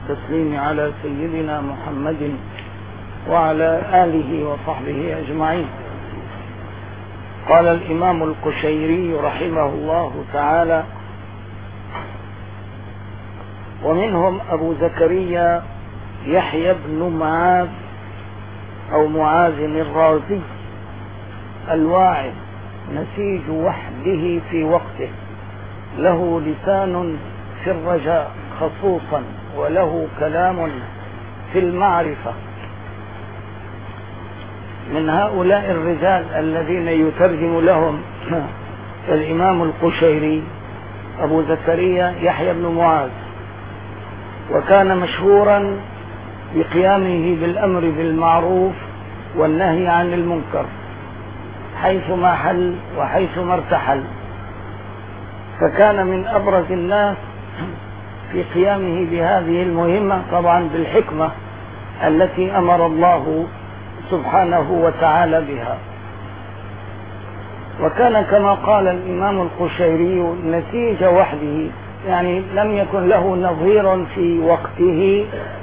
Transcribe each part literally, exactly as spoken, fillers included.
والتسليم على سيدنا محمد وعلى آله وصحبه أجمعين. قال الإمام القشيري رحمه الله تعالى: ومنهم أبو زكريا يحيى بن معاذ أو معاذ الرازي الواعظ نسيج وحده في وقته، له لسان في الرجاء خصوصا وله كلام في المعرفة. من هؤلاء الرجال الذين يترجم لهم الإمام القشيري أبو زكريا يحيى بن معاذ، وكان مشهورا بقيامه بالأمر بالمعروف والنهي عن المنكر حيثما حل وحيثما ارتحل، فكان من أبرز الناس في قيامه بهذه المهمة، طبعا بالحكمة التي أمر الله سبحانه وتعالى بها. وكان كما قال الإمام القشيري نسيج وحده، يعني لم يكن له نظير في وقته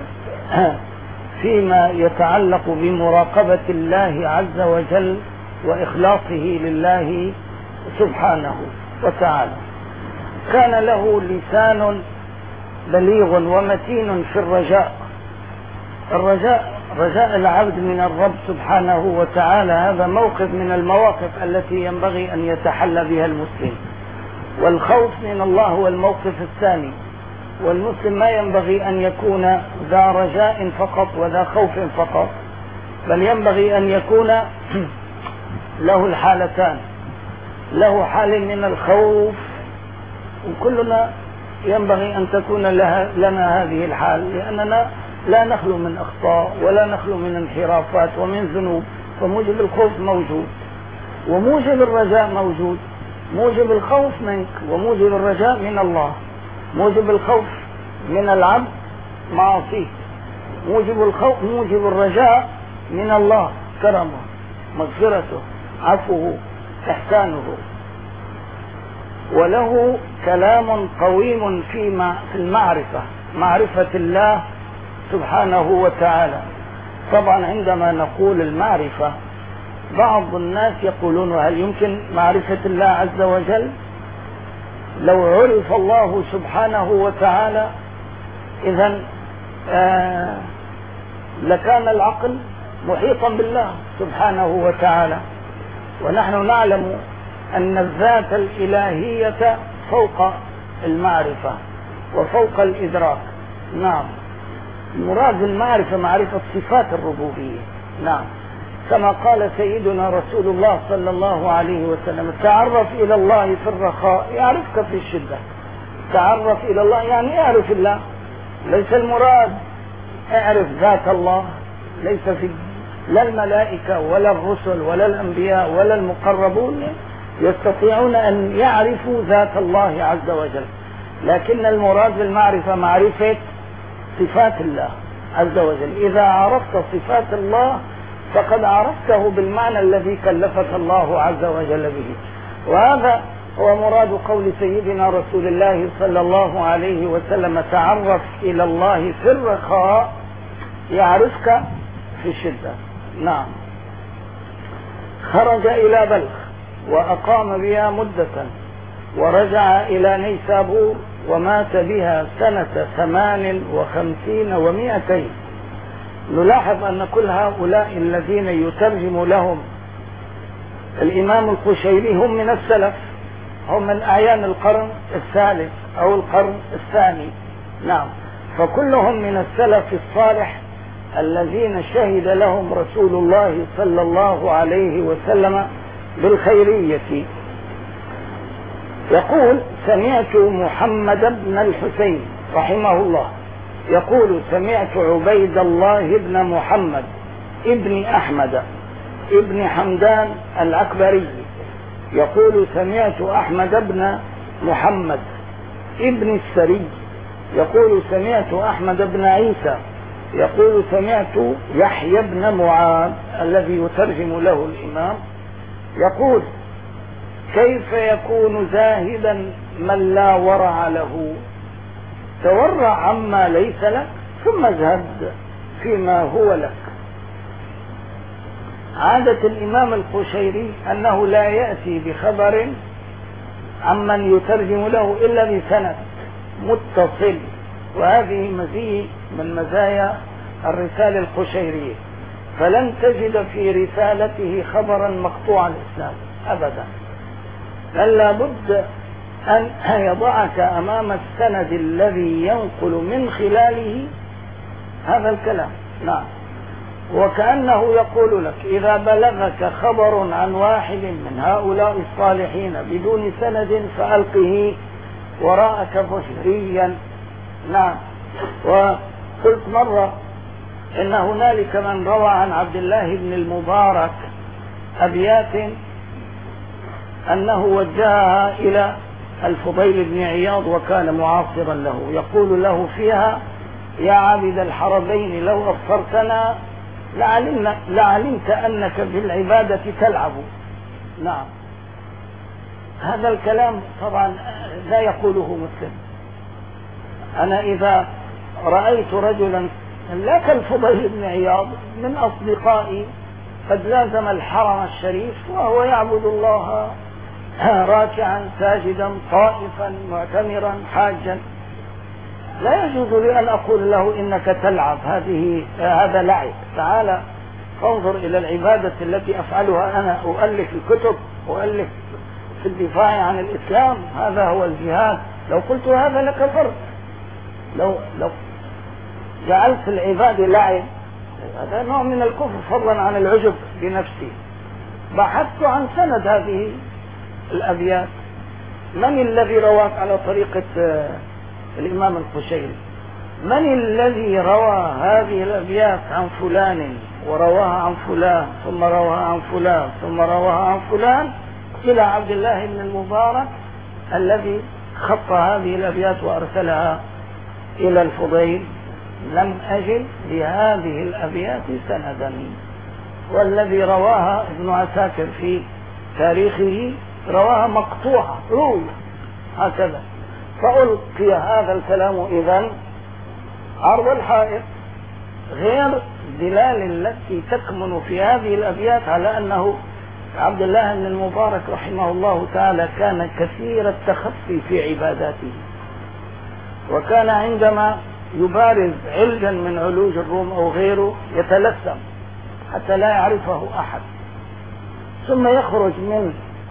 فيما يتعلق بمراقبة الله عز وجل وإخلاصه لله سبحانه وتعالى. كان له لسان بليغ ومتين في الرجاء. الرجاء رجاء العبد من الرب سبحانه وتعالى، هذا موقف من المواقف التي ينبغي أن يتحلى بها المسلم. والخوف من الله هو الموقف الثاني، والمسلم ما ينبغي أن يكون ذا رجاء فقط وذا خوف فقط، بل ينبغي أن يكون له الحالتان، له حال من الخوف، وكلنا ينبغي أن تكون لها لنا هذه الحال، لأننا لا نخلو من أخطاء ولا نخلو من انحرافات ومن ذنوب، فموجب الخوف موجود وموجب الرجاء موجود. موجب الخوف منك وموجب الرجاء من الله. موجب الخوف من العبد معاصيه، موجب الخوف موجب الرجاء من الله كرمه مغفرته عفوه إحسانه. وله كلام قويم في المعرفة، معرفة الله سبحانه وتعالى. طبعا عندما نقول المعرفة بعض الناس يقولون: هل يمكن معرفة الله عز وجل؟ لو عرف الله سبحانه وتعالى إذن آه لكان العقل محيطا بالله سبحانه وتعالى. ونحن نعلم أن الذات الإلهية فوق المعرفة وفوق الإدراك. نعم، مراد المعرفة معرفة صفات الربوبية. نعم، كما قال سيدنا رسول الله صلى الله عليه وسلم: تعرف إلى الله في الرخاء يعرفك في الشدة. تعرف إلى الله يعني اعرف الله، ليس المراد اعرف ذات الله. ليس في لا الملائكة ولا الرسل ولا الأنبياء ولا المقربون يستطيعون أن يعرفوا ذات الله عز وجل، لكن المراد بالمعرفة معرفة صفات الله عز وجل. إذا عرفت صفات الله فقد عرفته بالمعنى الذي كلفك الله عز وجل به. وهذا هو مراد قول سيدنا رسول الله صلى الله عليه وسلم: تعرف إلى الله في الرخاء يعرفك في الشدة. نعم. خرج إلى بلخ وأقام بها مدة، ورجع إلى نيسابور ومات بها سنة ثمان وخمسين ومائتين. نلاحظ أن كل هؤلاء الذين يترجم لهم الإمام القشيري هم من السلف، هم من أعيان القرن الثالث أو القرن الثاني. نعم، فكلهم من السلف الصالح الذين شهد لهم رسول الله صلى الله عليه وسلم بالخيرية. يقول: سمعت محمد بن الحسين رحمه الله يقول: سمعت عبيد الله بن محمد ابن أحمد ابن حمدان العكبري يقول: سمعت أحمد بن محمد ابن السري يقول: سمعت أحمد بن عيسى يقول: سمعت يحيى بن معاذ الذي يترجم له الإمام يقول: كيف يكون زاهدا من لا ورع له؟ تورع عما ليس لك ثم اذهب فيما هو لك. عادة الإمام القشيري أنه لا يأتي بخبر عمن يترجم له إلا بسند متصل، وهذه مزية من مزايا الرسالة القشيرية، فلن تجد في رسالته خبرا مقطوع الإسناد أبدا، بل لابد أن يضعك أمام السند الذي ينقل من خلاله هذا الكلام. نعم، وكأنه يقول لك إذا بلغك خبر عن واحد من هؤلاء الصالحين بدون سند فألقه وراءك بشريا. نعم، وقلت مرة إن هنالك من روى عن عبد الله بن المبارك أبيات أنه وجهها إلى الفضيل بن عياض وكان معاصرا له، يقول له فيها: يا عابد الحرمين لو أبصرتنا لعلمنا لعلمت أنك بالعبادة تلعب. نعم، هذا الكلام طبعا لا يقوله مسلم. أنا إذا رأيت رجلا لا كالفضيل بن عياض من أصدقائي قد لازم الحرم الشريف وهو يعبد الله راكعا ساجدا طائفا معتمرا حاجا، لا يجوز لي أن أقول له إنك تلعب، هذه هذا لعب. تعال انظر إلى العبادة التي أفعلها أنا، أؤلف الكتب، أؤلف في الدفاع عن الإسلام، هذا هو الجهاد. لو قلت هذا لكفرت، لو لو جعلت العبادة لعب هذا نوع من الكفر، فضلا عن العجب بنفسي. بحثت عن سند هذه الأبيات، من الذي رواك على طريقة الإمام القشيري؟ من الذي روى هذه الأبيات عن فلان ورواها عن فلان ثم رواها عن فلان ثم رواها عن فلان إلى عبد الله بن المبارك الذي خط هذه الأبيات وأرسلها إلى الفضيل؟ لم أجد لهذه الأبيات سندا، والذي رواها ابن عساكر في تاريخه رواها مقطوعة روي هكذا، فألقي هذا الكلام إذن عرض الحائط، غير دلالة التي تكمن في هذه الأبيات على أنه عبد الله بن المبارك رحمه الله تعالى كان كثير التخفي في عباداته، وكان عندما يبارز علجا من علوج الروم أو غيره يتلثم حتى لا يعرفه أحد، ثم يخرج من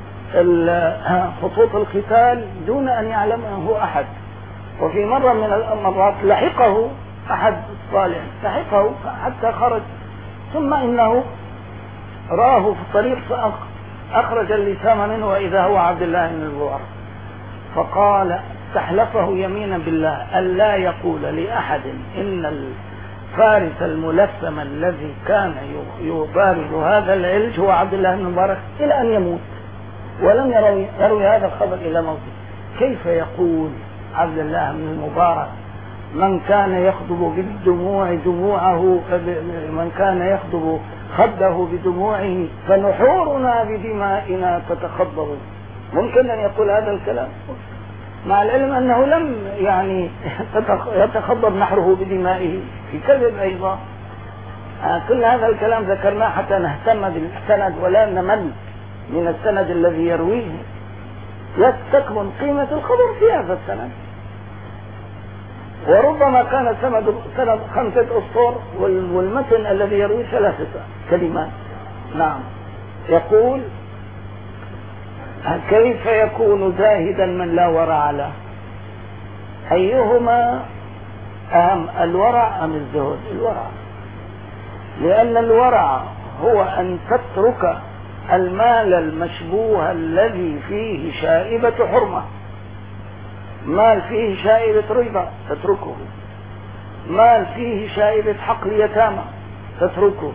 خطوط القتال دون أن يعلمه أحد. وفي مرة من المرات لحقه أحد الصالح، لحقه حتى خرج، ثم إنه راه في الطريق فأخرج اللسان منه وإذا هو عبد الله بن المبارك، فقال استحلفه يمينا بالله ألا يقول لأحد إن الفارس الملثم الذي كان يبارز هذا العلج هو عبد الله بن المبارك إلى أن يموت، ولم يروي, يروي هذا الخبر إلى موته. كيف يقول عبد الله بن المبارك من كان يخضب بالدموع دموعه، من كان يخضب خده بدموعه فنحورنا بدمائنا تتخضب؟ ممكن أن يقول هذا الكلام مع العلم أنه لم يعني يتخضب نحره بدمائه، في كذب أيضا. كل هذا الكلام ذكرناه حتى نهتم بالسند ولا نمل من السند الذي يرويه، تكمن قيمة الخبر في هذا السند، وربما كان سند سند خمسة أسطر والمتن الذي يروي ثلاثة كلمات. نعم، يقول كيف يكون زاهدا من لا ورع له؟ أيهما أهم، الورع أم الزهد؟ الورع، لأن الورع هو أن تترك المال المشبوه الذي فيه شائبة حرمة، مال فيه شائبة ربا تتركه، مال فيه شائبة حقل يتامى تتركه،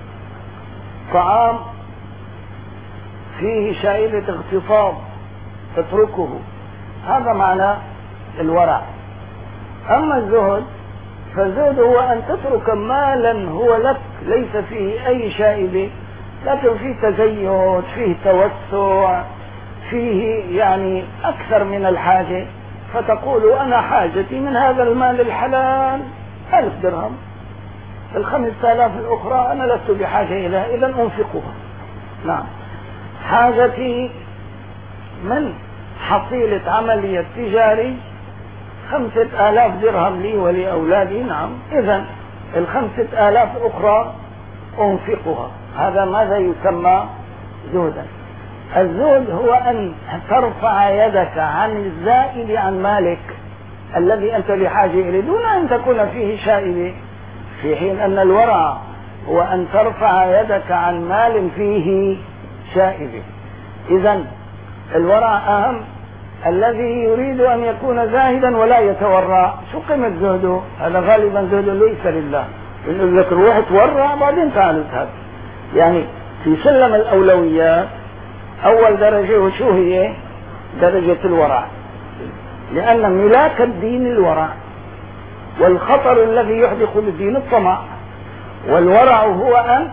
طعام فيه شائبة اغتصاب تتركه، هذا معنى الورع. أما الزهد فالزهد هو أن تترك مالا هو لك ليس فيه أي شائبة، لكن فيه تزيد، فيه توسع، فيه يعني أكثر من الحاجة، فتقول أنا حاجتي من هذا المال الحلال ألف درهم، الخمسة آلاف الأخرى أنا لست بحاجة إليها، إذا أنفقها. نعم. حاجتي من حصيلة عملية تجاري خمسة آلاف درهم لي ولأولادي، نعم، إذا الخمسة آلاف أخرى أنفقها. هذا ماذا يسمى زهدا؟ الزهد هو أن ترفع يدك عن الزائد عن مالك الذي أنت بحاجة إليه دون أن تكون فيه شائبة، في حين أن الورع هو أن ترفع يدك عن مال فيه شائبة. إذن الورع أهم، الذي يريد أن يكون زاهدا ولا يتورع. شو قيمة زهده؟ هذا غالبا زهده ليس لله، يقول لك روح تورع بعدين تعال تهب. يعني في سلم الأولويات أول درجة وشو هي؟ درجة الورع، لأن ملاك الدين الورع، والخطر الذي يحدق للدين الطمع، والورع هو أن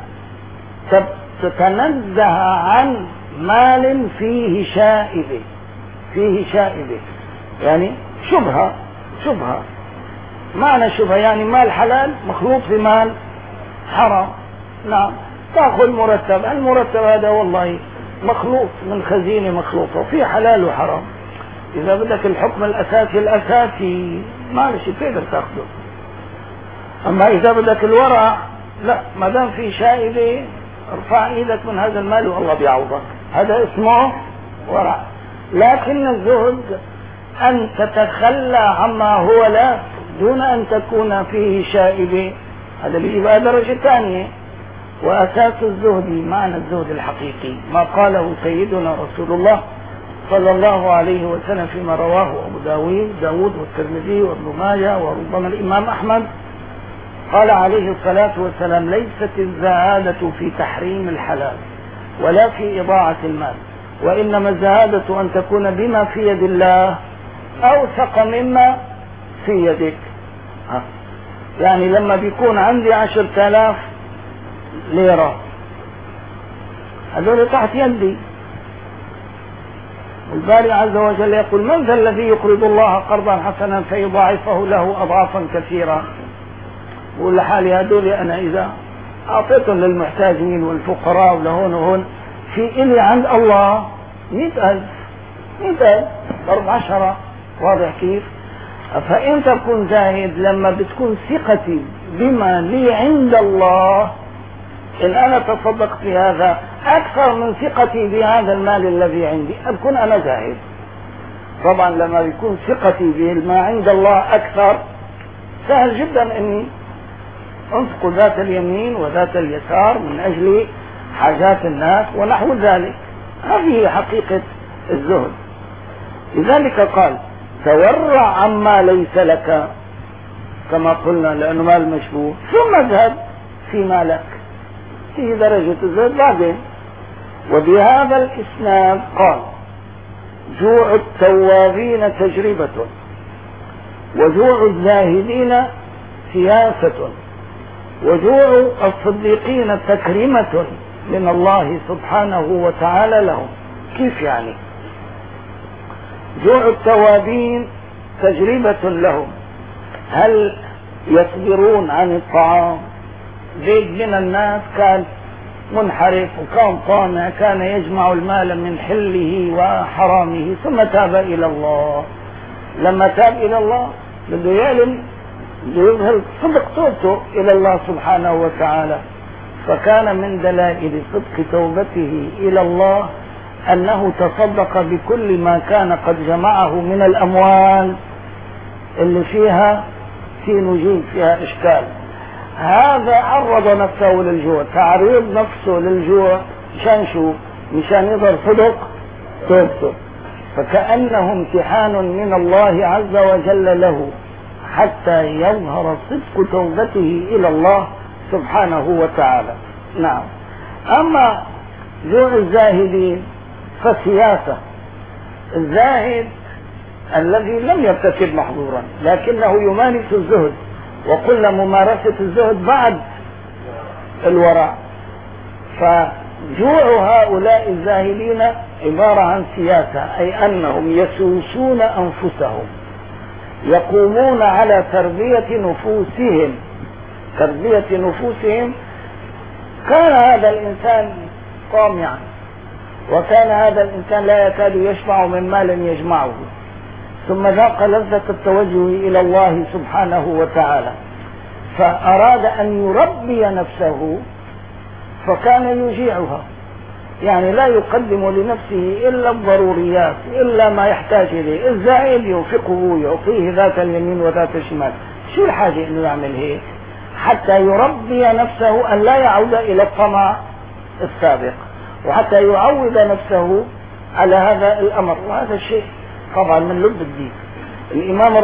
تتنزه عن مال فيه شائبة، فيه شائبة يعني شبهة. شبهة معنى شبهة يعني مال حلال مخلوط في مال حرام. نعم، تأخذ مرتب، المرتب هذا والله مخلوط من خزينة مخلوطة في حلال وحرام. إذا بدك الحكم الأساسي الأساسي معلش تقدر تأخذه، أما إذا بدك الورع لا، ما دام في شائبة ارفع إيدك من هذا المال والله بيعوضك، هذا اسمه ورع. لكن الزهد أن تتخلى عما هو لا دون أن تكون فيه شائبة، هذا بيبقى درجة ثانية. وأساس الزهد معنى الزهد الحقيقي ما قاله سيدنا رسول الله صلى الله عليه وسلم فيما رواه أبو داود داود والترمذي وابن ماجه وربما الإمام أحمد، قال عليه الصلاة والسلام: ليست الزهادة في تحريم الحلال ولا في إضاعة المال، وإنما الزهادة أن تكون بما في يد الله أوثق مما في يدك. ها. يعني لما بيكون عندي عشرة آلاف ليرة هذول تحت يدي، الباري عز وجل يقول: من ذا الذي يقرض الله قرضا حسنا فيضاعفه له أضعافا كثيرة. بقول لحالي هذول أنا إذا أعطيتهم للمحتاجين والفقراء ولهون وهون في إلي عند الله مئة ألف مئة ألف ضرب عشرة. واضح كيف؟ فإن تكون زاهد لما بتكون ثقتي بما لي عند الله، إن أنا تصدقت في هذا أكثر من ثقتي بهذا المال الذي عندي أكون أنا زاهد. طبعا لما يكون ثقتي بما عند الله أكثر سهل جدا أني أنفق ذات اليمين وذات اليسار من أجل حاجات الناس ونحو ذلك. هذه حقيقة الزهد. لذلك قال: تورع عما ليس لك، كما قلنا لأنه مال مشبوه، ثم اذهب فيما لك. في درجة الزهد بعدين. وبهذا الإسناد قال: جوع التوابين تجربة، وجوع الزاهدين سياسة، وجوع الصديقين تكريمة من الله سبحانه وتعالى لهم. كيف يعني؟ جوع التوابين تجربة لهم، هل يصبرون عن الطعام؟ زيد من الناس كان منحرف وكان طامع، كان يجمع المال من حله وحرامه ثم تاب إلى الله. لما تاب إلى الله بده يعلم يظهر صدق توبته إلى الله سبحانه وتعالى، فكان من دلائل صدق توبته إلى الله أنه تصدق بكل ما كان قد جمعه من الأموال اللي فيها في نجيب فيها إشكال. هذا عرض نفسه للجوع، تعريض نفسه للجوع مشان شو؟ مشان يظهر صدق توبته، فكأنه امتحان من الله عز وجل له حتى يظهر صدق توبته إلى الله سبحانه وتعالى. نعم. أما جوع الزاهدين فسياسة. الزاهد الذي لم يرتكب محظورا لكنه يمارس الزهد، وقلنا ممارسة الزهد بعد الورع. فجوع هؤلاء الزاهدين عبارة عن سياسة، أي أنهم يسوسون أنفسهم يقومون على تربية نفوسهم تربية نفوسهم. كان هذا الإنسان طامعا، وكان هذا الإنسان لا يكاد يشبع مما لم يجمعه، ثم ذاق لذة التوجه إلى الله سبحانه وتعالى، فأراد أن يربي نفسه، فكان يجيعها، يعني لا يقدم لنفسه إلا الضروريات، إلا ما يحتاج إليه. الزائل ينفقه يعطيه ذات اليمين وذات الشمال. شو الحاجة إنه يعمل هيك؟ حتى يربي نفسه أن لا يعود إلى الطمع السابق، وحتى يعود نفسه على هذا الأمر. وهذا الشيء طبعا من لب الدين. الإمام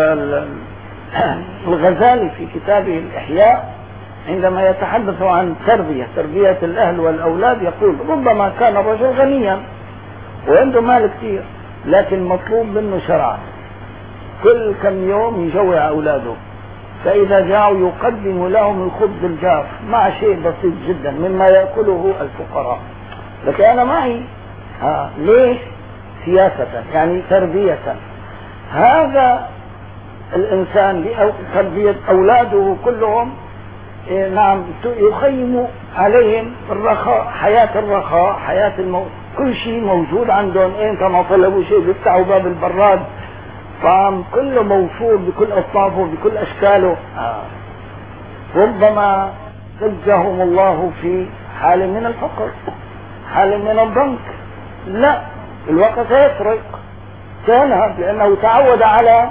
الغزالي في كتابه الإحياء عندما يتحدث عن تربية تربية الأهل والأولاد يقول: ربما كان الرجل غنيا وعنده مال كثير، لكن مطلوب منه شرعا كل كم يوم يجوع أولاده، فإذا جاءوا يقدم لهم الخبز الجاف مع شيء بسيط جدا مما يأكله الفقراء. لكن أنا معي آه ليش؟ سياسة، يعني تربية. هذا الإنسان تربية أولاده كلهم إيه نعم يخيم عليهم الرخاء، حياة الرخاء، حياة الموت، كل شيء موجود عندهم. إيه كما طلبوا شيء بيفتحوا باب البراد، طعام كله موفور بكل أصنافه بكل أشكاله. آه. ربما زجهم الله في حال من الفقر، حال من الضنك، لا الوقت يسرق كان لأنه تعود على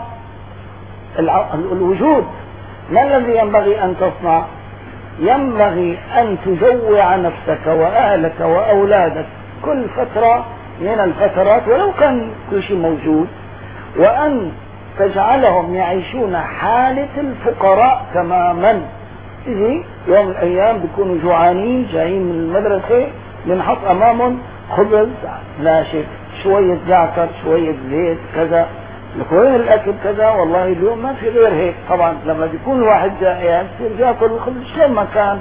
الوجود. ما الذي ينبغي أن تصنع؟ ينبغي أن تجوع نفسك وأهلك وأولادك كل فترة من الفترات ولو كان كل شيء موجود، وأن تجعلهم يعيشون حالة الفقراء تماما. إذا يوم الأيام بيكونوا جوعانين جايين من المدرسة، بنحط أمامهم خبز ناشف، شوية زعتر، شوية زيت، كذا. وين الأكل؟ كذا. والله اليوم ما في غير هيك. طبعا لما بيكون الواحد جائع يصير ياكل الخبز شلون ما كان،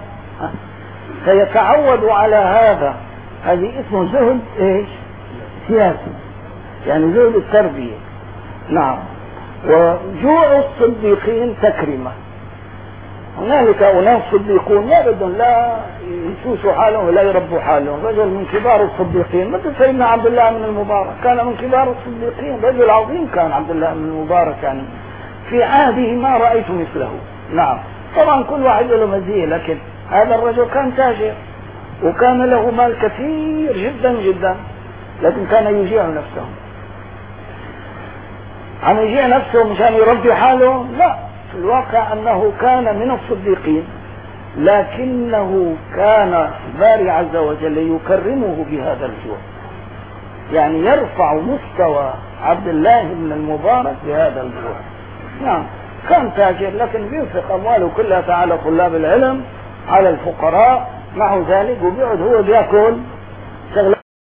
فيتعودوا على هذا. هذه اسمه زهد ايش؟ سياسي، يعني زهد التربية. نعم. وجوع الصديقين تكرمة. هنالك أناس صديقون لا بدهم لا يسوسوا حالهم ولا يربوا حالهم. رجل من كبار الصديقين مثل سيدنا عبد الله بن المبارك، كان من كبار الصديقين، رجل عظيم كان عبد الله بن المبارك، يعني في عهده ما رأيت مثله. نعم. طبعا كل واحد له مزية، لكن هذا الرجل كان تاجر وكان له مال كثير جدا جدا، لكن كان يجيع نفسه. عم يجيع نفسه مشان يربي حاله؟ لا، في الواقع أنه كان من الصديقين، لكنه كان باري عز وجل يكرمه بهذا الجوع، يعني يرفع مستوى عبد الله بن المبارك بهذا الجوع. نعم. كان تاجر لكن بينفق أمواله كلها على طلاب العلم، على الفقراء، مع ذلك وبيقعد هو بيأكل شغلات